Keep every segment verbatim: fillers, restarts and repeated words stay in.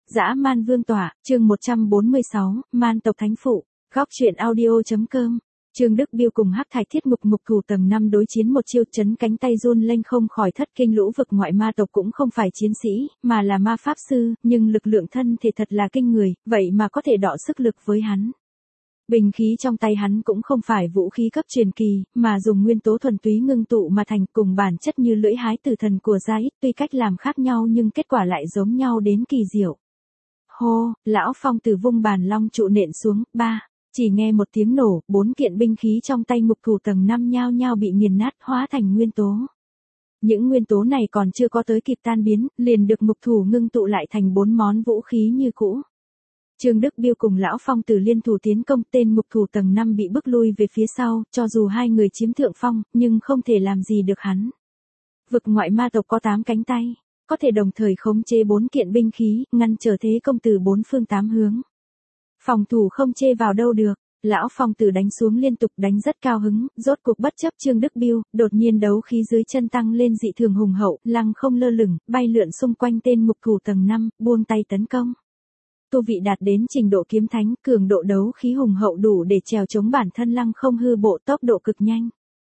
Dã man vương tỏa, chương một trăm bốn mươi sáu, man tộc thánh phụ, góc truyện audio.com. Trương Đức Biêu cùng Hắc Thạch Thiết Ngục Ngục Thủ tầng năm đối chiến một chiêu chấn cánh tay run lên không khỏi thất kinh. Lũ vực ngoại ma tộc cũng không phải chiến sĩ, mà là ma pháp sư, nhưng lực lượng thân thể thật là kinh người, vậy mà có thể đọ sức lực với hắn. Bình khí trong tay hắn cũng không phải vũ khí cấp truyền kỳ, mà dùng nguyên tố thuần túy ngưng tụ mà thành, cùng bản chất như lưỡi hái tử thần của Giai, tuy cách làm khác nhau nhưng kết quả lại giống nhau đến kỳ diệu. Hô, lão phong từ vung bàn long trụ nện xuống, ba, chỉ nghe một tiếng nổ, bốn kiện binh khí trong tay ngục thủ tầng năm nhao nhao bị nghiền nát hóa thành nguyên tố. Những nguyên tố này còn chưa có tới kịp tan biến, liền được ngục thủ ngưng tụ lại thành bốn món vũ khí như cũ. Trương Đức Biêu cùng lão phong từ liên thủ tiến công, tên ngục thủ tầng năm bị bức lui về phía sau, cho dù hai người chiếm thượng phong, nhưng không thể làm gì được hắn. Vực ngoại ma tộc có tám cánh tay, có thể đồng thời khống chế bốn kiện binh khí, ngăn trở thế công từ bốn phương tám hướng. Phòng thủ không chê vào đâu được, lão phong từ đánh xuống liên tục đánh rất cao hứng, rốt cuộc bất chấp Trương Đức Biêu, đột nhiên đấu khí dưới chân tăng lên dị thường hùng hậu, lăng không lơ lửng, bay lượn xung quanh tên ngục thủ tầng năm, buông tay tấn công. Tu vị đạt đến trình độ kiếm thánh, cường độ đấu khí hùng hậu đủ để trèo chống bản thân lăng không hư bộ, tốc độ cực nhanh.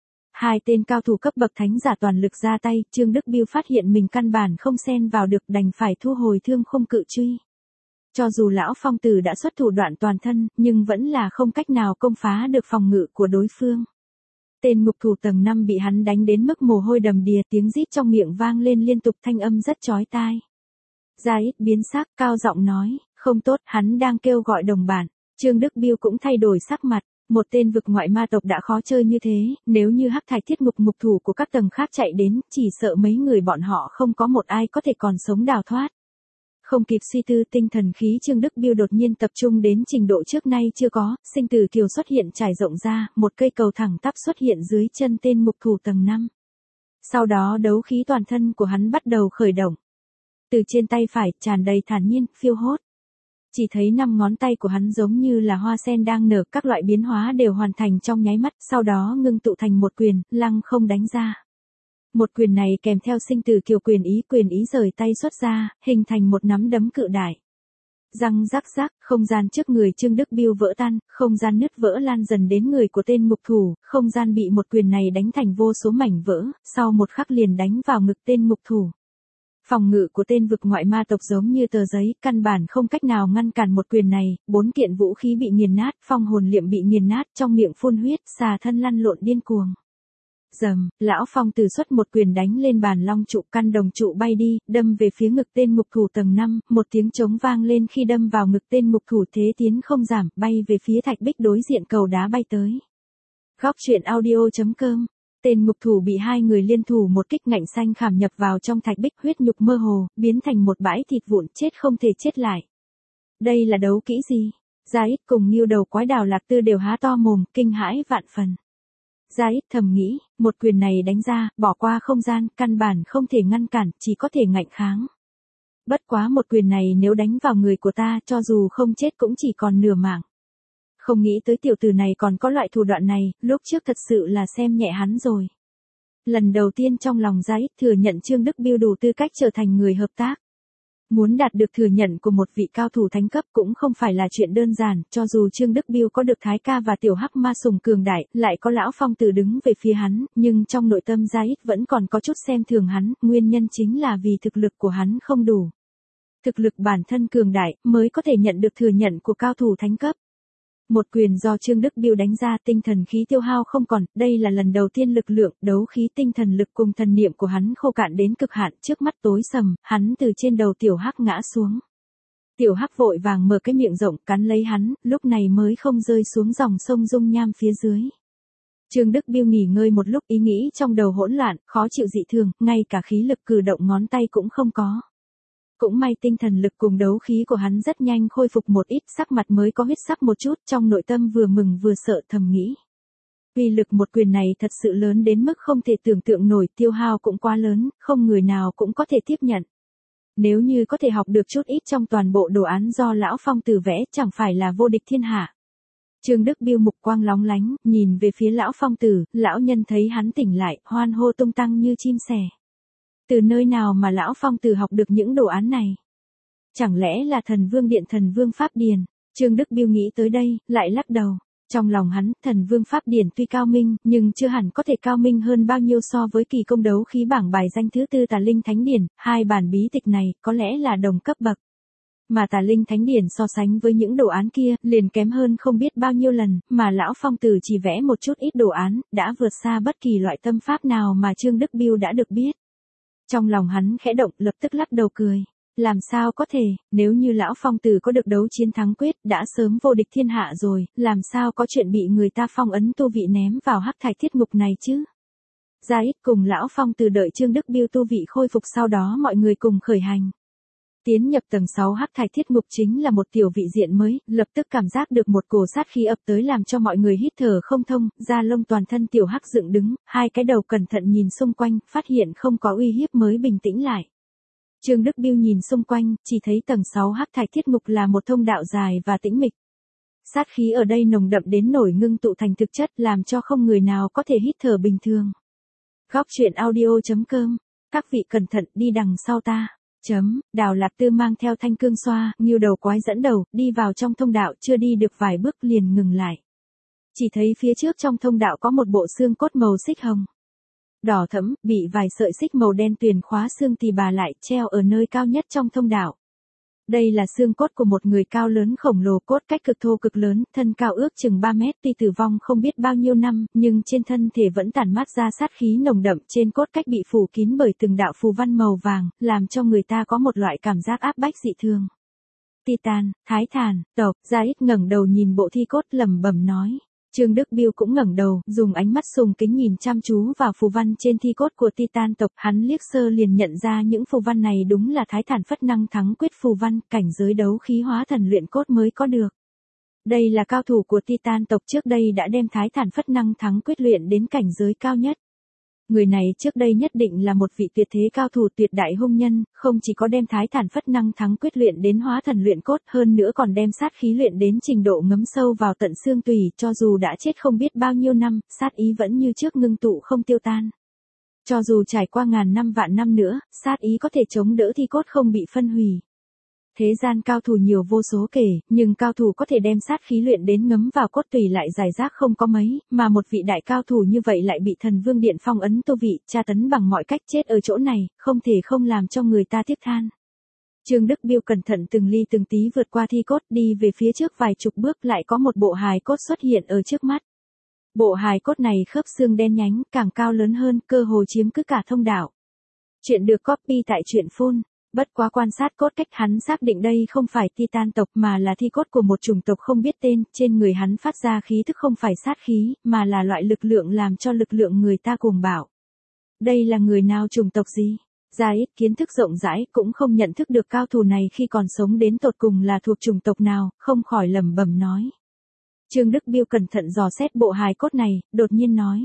Hai tên cao thủ cấp bậc thánh giả toàn lực ra tay, Trương Đức Biêu phát hiện mình căn bản không xen vào được, đành phải thu hồi thương khung cự truy. Cho dù lão phong tử đã xuất thủ đoạn toàn thân, nhưng vẫn là không cách nào công phá được phòng ngự của đối phương. Tên ngục thủ tầng năm bị hắn đánh đến mức mồ hôi đầm đìa, tiếng rít trong miệng vang lên liên tục, thanh âm rất chói tai. Giai biến sắc, cao giọng nói, không tốt, hắn đang kêu gọi đồng bạn. Trương Đức Biêu cũng thay đổi sắc mặt, một tên vực ngoại ma tộc đã khó chơi như thế, nếu như Hắc Thạch Thiết Ngục ngục thủ của các tầng khác chạy đến, chỉ sợ mấy người bọn họ không có một ai có thể còn sống đào thoát. Không kịp suy tư, tinh thần khí Trương Đức Biêu đột nhiên tập trung đến trình độ trước nay chưa có, sinh tử kiều xuất hiện trải rộng ra, một cây cầu thẳng tắp xuất hiện dưới chân tên ngục thủ tầng năm. Sau đó đấu khí toàn thân của hắn bắt đầu khởi động. Từ trên tay phải, tràn đầy thản nhiên, phiêu hốt. Chỉ thấy năm ngón tay của hắn giống như là hoa sen đang nở, các loại biến hóa đều hoàn thành trong nháy mắt, sau đó ngưng tụ thành một quyền, lăng không đánh ra. Một quyền này kèm theo sinh tử kiều quyền ý, quyền ý rời tay xuất ra, hình thành một nắm đấm cự đại. Răng rắc rắc, không gian trước người Trương Đức Biêu vỡ tan, không gian nứt vỡ lan dần đến người của tên ngục thủ, không gian bị một quyền này đánh thành vô số mảnh vỡ, sau một khắc liền đánh vào ngực tên ngục thủ. Phòng ngự của tên vực ngoại ma tộc giống như tờ giấy, căn bản không cách nào ngăn cản một quyền này, bốn kiện vũ khí bị nghiền nát, phong hồn liệm bị nghiền nát, trong miệng phun huyết, xà thân lăn lộn điên cuồng. Dầm, lão phong từ xuất một quyền đánh lên bàn long trụ, căn đồng trụ bay đi, đâm về phía ngực tên ngục thủ tầng năm, một tiếng trống vang lên khi đâm vào ngực tên ngục thủ, thế tiến không giảm, bay về phía thạch bích đối diện cầu đá bay tới. Góc truyện audio.com. Tên ngục thủ bị hai người liên thủ một kích ngạnh xanh khảm nhập vào trong thạch bích, huyết nhục mơ hồ, biến thành một bãi thịt vụn, chết không thể chết lại. Đây là đấu kỹ gì? Giai cùng Nghiêu Đầu Quái Đào Lạc Tư đều há to mồm, kinh hãi vạn phần. Giai thầm nghĩ, một quyền này đánh ra, bỏ qua không gian, căn bản không thể ngăn cản, chỉ có thể ngạnh kháng. Bất quá một quyền này nếu đánh vào người của ta, cho dù không chết cũng chỉ còn nửa mạng. Không nghĩ tới tiểu tử này còn có loại thủ đoạn này, lúc trước thật sự là xem nhẹ hắn rồi. Lần đầu tiên trong lòng Giai thừa nhận Trương Đức Biêu đủ tư cách trở thành người hợp tác. Muốn đạt được thừa nhận của một vị cao thủ thánh cấp cũng không phải là chuyện đơn giản, cho dù Trương Đức Biêu có được Thái Ca và Tiểu Hắc Ma sùng cường đại, lại có lão phong từ đứng về phía hắn, nhưng trong nội tâm Giai vẫn còn có chút xem thường hắn, nguyên nhân chính là vì thực lực của hắn không đủ. Thực lực bản thân cường đại mới có thể nhận được thừa nhận của cao thủ thánh cấp. Một quyền do Trương Đức Biêu đánh ra, tinh thần khí tiêu hao không còn, đây là lần đầu tiên lực lượng, đấu khí tinh thần lực cùng thần niệm của hắn khô cạn đến cực hạn, trước mắt tối sầm, hắn từ trên đầu Tiểu Hắc ngã xuống. Tiểu Hắc vội vàng mở cái miệng rộng cắn lấy hắn, lúc này mới không rơi xuống dòng sông dung nham phía dưới. Trương Đức Biêu nghỉ ngơi một lúc, ý nghĩ trong đầu hỗn loạn, khó chịu dị thường, ngay cả khí lực cử động ngón tay cũng không có. Cũng may tinh thần lực cùng đấu khí của hắn rất nhanh khôi phục một ít, sắc mặt mới có huyết sắc một chút, trong nội tâm vừa mừng vừa sợ, thầm nghĩ. Uy lực một quyền này thật sự lớn đến mức không thể tưởng tượng nổi, tiêu hao cũng quá lớn, không người nào cũng có thể tiếp nhận. Nếu như có thể học được chút ít trong toàn bộ đồ án do lão phong tử vẽ, chẳng phải là vô địch thiên hạ. Trương Đức Biêu mục quang lóng lánh, nhìn về phía lão phong tử, lão nhân thấy hắn tỉnh lại, hoan hô tung tăng như chim sẻ. Từ nơi nào mà lão phong tử học được những đồ án này? Chẳng lẽ là Thần Vương Điện Thần Vương Pháp Điển? Trương Đức Biêu nghĩ tới đây, lại lắc đầu. Trong lòng hắn, Thần Vương Pháp Điển tuy cao minh, nhưng chưa hẳn có thể cao minh hơn bao nhiêu so với kỳ công đấu khí bảng bài danh thứ tư Tà Linh Thánh Điển, hai bản bí tịch này, có lẽ là đồng cấp bậc. Mà Tà Linh Thánh Điển so sánh với những đồ án kia, liền kém hơn không biết bao nhiêu lần, mà lão phong tử chỉ vẽ một chút ít đồ án, đã vượt xa bất kỳ loại tâm pháp nào mà Trương Đức Biêu đã được biết. Trong lòng hắn khẽ động, lập tức lắc đầu cười. Làm sao có thể, nếu như lão phong tử có được đấu chiến thắng quyết, đã sớm vô địch thiên hạ rồi, làm sao có chuyện bị người ta phong ấn tu vị ném vào hắc thạch thiết ngục này chứ? Ra ít cùng lão phong tử đợi Trương Đức Biêu tu vị khôi phục, sau đó mọi người cùng khởi hành. Tiến nhập tầng sáu hắc thạch thiết ngục chính là một tiểu vị diện mới, lập tức cảm giác được một cổ sát khí ập tới làm cho mọi người hít thở không thông, da lông toàn thân tiểu hắc dựng đứng, hai cái đầu cẩn thận nhìn xung quanh, phát hiện không có uy hiếp mới bình tĩnh lại. Trương Đức Biêu nhìn xung quanh, chỉ thấy tầng sáu hắc thạch thiết ngục là một thông đạo dài và tĩnh mịch. Sát khí ở đây nồng đậm đến nổi ngưng tụ thành thực chất, làm cho không người nào có thể hít thở bình thường. Góc truyện audio chấm com. Các vị cẩn thận, đi đằng sau ta. Chấm, Đào Lạc Tư mang theo thanh cương xoa, Ngưu Đầu Quái dẫn đầu, đi vào trong thông đạo, chưa đi được vài bước liền ngừng lại. Chỉ thấy phía trước trong thông đạo có một bộ xương cốt màu xích hồng, đỏ thẫm, bị vài sợi xích màu đen tuyền khóa xương tì bà lại, treo ở nơi cao nhất trong thông đạo. Đây là xương cốt của một người cao lớn khổng lồ, cốt cách cực thô cực lớn, thân cao ước chừng ba mét, tuy tử vong không biết bao nhiêu năm, nhưng trên thân thể vẫn tản mát ra sát khí nồng đậm, trên cốt cách bị phủ kín bởi từng đạo phù văn màu vàng, làm cho người ta có một loại cảm giác áp bách dị thường. Titan, Thái Thản, tộc, Gia Ít ngẩng đầu nhìn bộ thi cốt lẩm bẩm nói. Trương Đức Biêu cũng ngẩng đầu, dùng ánh mắt sùng kính nhìn chăm chú vào phù văn trên thi cốt của Titan tộc, hắn liếc sơ liền nhận ra những phù văn này đúng là Thái Thản Phất Năng Thắng Quyết phù văn, cảnh giới đấu khí hóa thần luyện cốt mới có được. Đây là cao thủ của Titan tộc trước đây đã đem Thái Thản Phất Năng Thắng Quyết luyện đến cảnh giới cao nhất. Người này trước đây nhất định là một vị tuyệt thế cao thủ tuyệt đại hung nhân, không chỉ có đem Thái Thản Phất Năng Thắng Quyết luyện đến hóa thần luyện cốt, hơn nữa còn đem sát khí luyện đến trình độ ngấm sâu vào tận xương tủy, cho dù đã chết không biết bao nhiêu năm, sát ý vẫn như trước ngưng tụ không tiêu tan. Cho dù trải qua ngàn năm vạn năm nữa, sát ý có thể chống đỡ thi cốt không bị phân hủy. Thế gian cao thủ nhiều vô số kể, nhưng cao thủ có thể đem sát khí luyện đến ngấm vào cốt tủy lại giải rác không có mấy, mà một vị đại cao thủ như vậy lại bị Thần Vương Điện phong ấn tu vị, tra tấn bằng mọi cách, chết ở chỗ này, không thể không làm cho người ta tiếc than. Trương Đức Biêu cẩn thận từng ly từng tí vượt qua thi cốt, đi về phía trước vài chục bước, lại có một bộ hài cốt xuất hiện ở trước mắt. Bộ hài cốt này khớp xương đen nhánh, càng cao lớn hơn, cơ hồ chiếm cứ cả thông đạo. Chuyện được copy tại truyện phun. Bất quá quan sát cốt cách, hắn xác định đây không phải Titan tộc mà là thi cốt của một chủng tộc không biết tên, trên người hắn phát ra khí thức không phải sát khí, mà là loại lực lượng làm cho lực lượng người ta cuồng bạo. Đây là người nào, chủng tộc gì? Gia Ít kiến thức rộng rãi, cũng không nhận thức được cao thủ này khi còn sống đến tột cùng là thuộc chủng tộc nào, không khỏi lẩm bẩm nói. Trương Đức Biêu cẩn thận dò xét bộ hài cốt này, đột nhiên nói.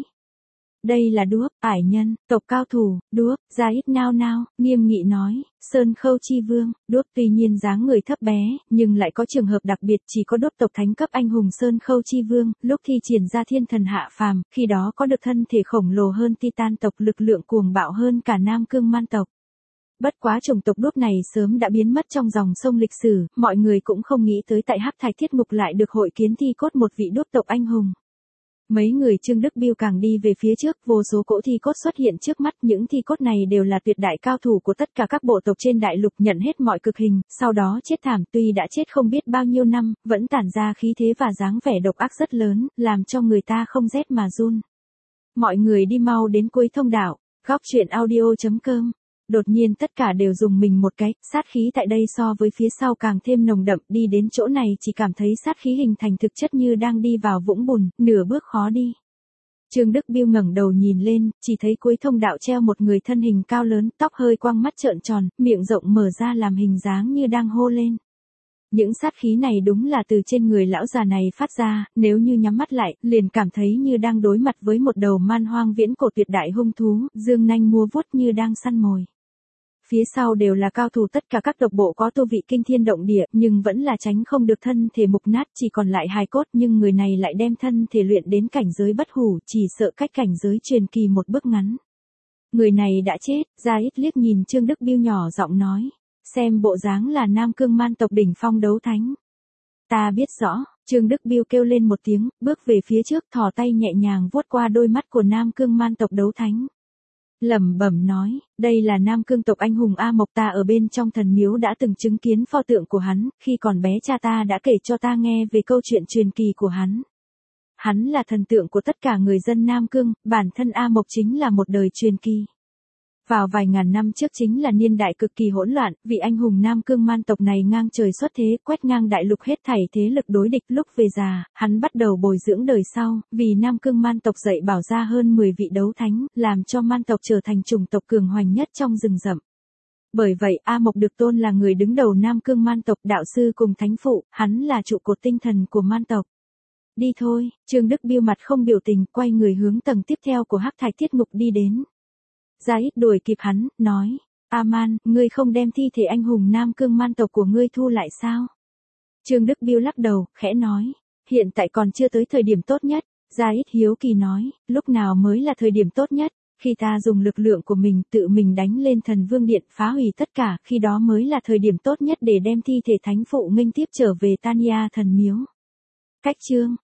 Đây là Đuốc, ải nhân, tộc cao thủ, Đuốc. Gia Ít nao nao, nghiêm nghị nói, Sơn Khâu Chi Vương. Đuốc tuy nhiên dáng người thấp bé, nhưng lại có trường hợp đặc biệt, chỉ có Đuốc tộc thánh cấp anh hùng Sơn Khâu Chi Vương, lúc thi triển ra thiên thần hạ phàm, khi đó có được thân thể khổng lồ hơn Titan tộc, lực lượng cuồng bạo hơn cả Nam Cương Man tộc. Bất quá chủng tộc Đuốc này sớm đã biến mất trong dòng sông lịch sử, mọi người cũng không nghĩ tới tại hắc thạch thiết ngục lại được hội kiến thi cốt một vị Đuốc tộc anh hùng. Mấy người Trương Đức Biêu càng đi về phía trước, vô số cỗ thi cốt xuất hiện trước mắt, những thi cốt này đều là tuyệt đại cao thủ của tất cả các bộ tộc trên đại lục, nhận hết mọi cực hình, sau đó chết thảm, tuy đã chết không biết bao nhiêu năm, vẫn tản ra khí thế và dáng vẻ độc ác rất lớn, làm cho người ta không rét mà run. Mọi người đi mau đến cuối thông đạo. Góc truyện audio chấm com. Đột nhiên tất cả đều dùng mình một cái, sát khí tại đây so với phía sau càng thêm nồng đậm, đi đến chỗ này chỉ cảm thấy sát khí hình thành thực chất như đang đi vào vũng bùn, nửa bước khó đi. Trương Đức Biêu ngẩng đầu nhìn lên, chỉ thấy cuối thông đạo treo một người thân hình cao lớn, tóc hơi quăng, mắt trợn tròn, miệng rộng mở ra làm hình dáng như đang hô lên. Những sát khí này đúng là từ trên người lão già này phát ra, nếu như nhắm mắt lại, liền cảm thấy như đang đối mặt với một đầu man hoang viễn cổ tuyệt đại hung thú, dương nanh múa vuốt như đang săn mồi. Phía sau đều là cao thủ tất cả các tộc bộ có tu vị kinh thiên động địa, nhưng vẫn là tránh không được thân thể mục nát, chỉ còn lại hài cốt, nhưng người này lại đem thân thể luyện đến cảnh giới bất hủ, chỉ sợ cách cảnh giới truyền kỳ một bước ngắn. Người này đã chết. Gia Ít liếc nhìn Trương Đức Biêu nhỏ giọng nói. xem bộ dáng là Nam Cương man tộc đỉnh phong đấu thánh. Ta biết rõ, Trương Đức Biêu kêu lên một tiếng, bước về phía trước thò tay nhẹ nhàng vuốt qua đôi mắt của Nam Cương man tộc đấu thánh. Lẩm bẩm nói, đây là Nam Cương tộc anh hùng A Mộc, ta ở bên trong thần miếu đã từng chứng kiến pho tượng của hắn, khi còn bé cha ta đã kể cho ta nghe về câu chuyện truyền kỳ của hắn. Hắn là thần tượng của tất cả người dân Nam Cương, bản thân A Mộc chính là một đời truyền kỳ. Vào vài ngàn năm trước chính là niên đại cực kỳ hỗn loạn, vị anh hùng Nam Cương man tộc này ngang trời xuất thế, quét ngang đại lục hết thảy thế lực đối địch. Lúc về già, hắn bắt đầu bồi dưỡng đời sau, vì Nam Cương man tộc dạy bảo ra hơn mười vị đấu thánh, làm cho man tộc trở thành chủng tộc cường hoành nhất trong rừng rậm. Bởi vậy A Mộc được tôn là người đứng đầu Nam Cương man tộc, đạo sư cùng thánh phụ, hắn là trụ cột tinh thần của man tộc. Đi thôi, Trương Đức Biêu mặt không biểu tình, quay người hướng tầng tiếp theo của Hắc Thạch Thiết Ngục đi đến. Gia Ít đuổi kịp hắn, nói, A-man, ngươi không đem thi thể anh hùng Nam Cương man tộc của ngươi thu lại sao? Trương Đức Biêu lắc đầu, khẽ nói, hiện tại còn chưa tới thời điểm tốt nhất. Gia Ít hiếu kỳ nói, lúc nào mới là thời điểm tốt nhất? Khi ta dùng lực lượng của mình tự mình đánh lên thần vương điện, phá hủy tất cả, khi đó mới là thời điểm tốt nhất để đem thi thể thánh phụ nghênh tiếp trở về Tanya thần miếu. Cách chương